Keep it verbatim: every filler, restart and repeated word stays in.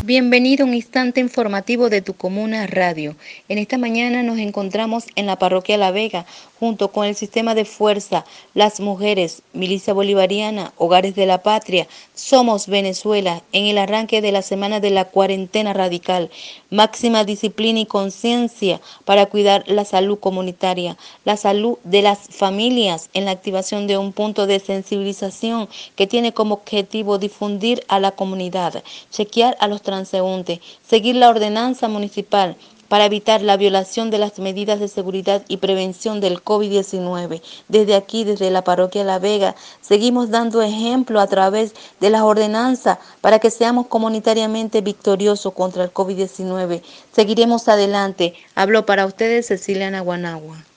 Bienvenido a un instante informativo de tu comuna radio. En esta mañana nos encontramos en la parroquia La Vega, junto con el sistema de fuerza, las mujeres, Milicia Bolivariana, Hogares de la Patria, Somos Venezuela, en el arranque de la semana de la cuarentena radical. Máxima disciplina y conciencia para cuidar la salud comunitaria, la salud de las familias, en la activación de un punto de sensibilización que tiene como objetivo difundir a la comunidad, chequear a los transeúntes, seguir la ordenanza municipal para evitar la violación de las medidas de seguridad y prevención del COVID diecinueve. Desde aquí, desde la parroquia La Vega, seguimos dando ejemplo a través de las ordenanzas para que seamos comunitariamente victoriosos contra el COVID diecinueve. Seguiremos adelante. Hablo para ustedes Cecilia Naguanagua.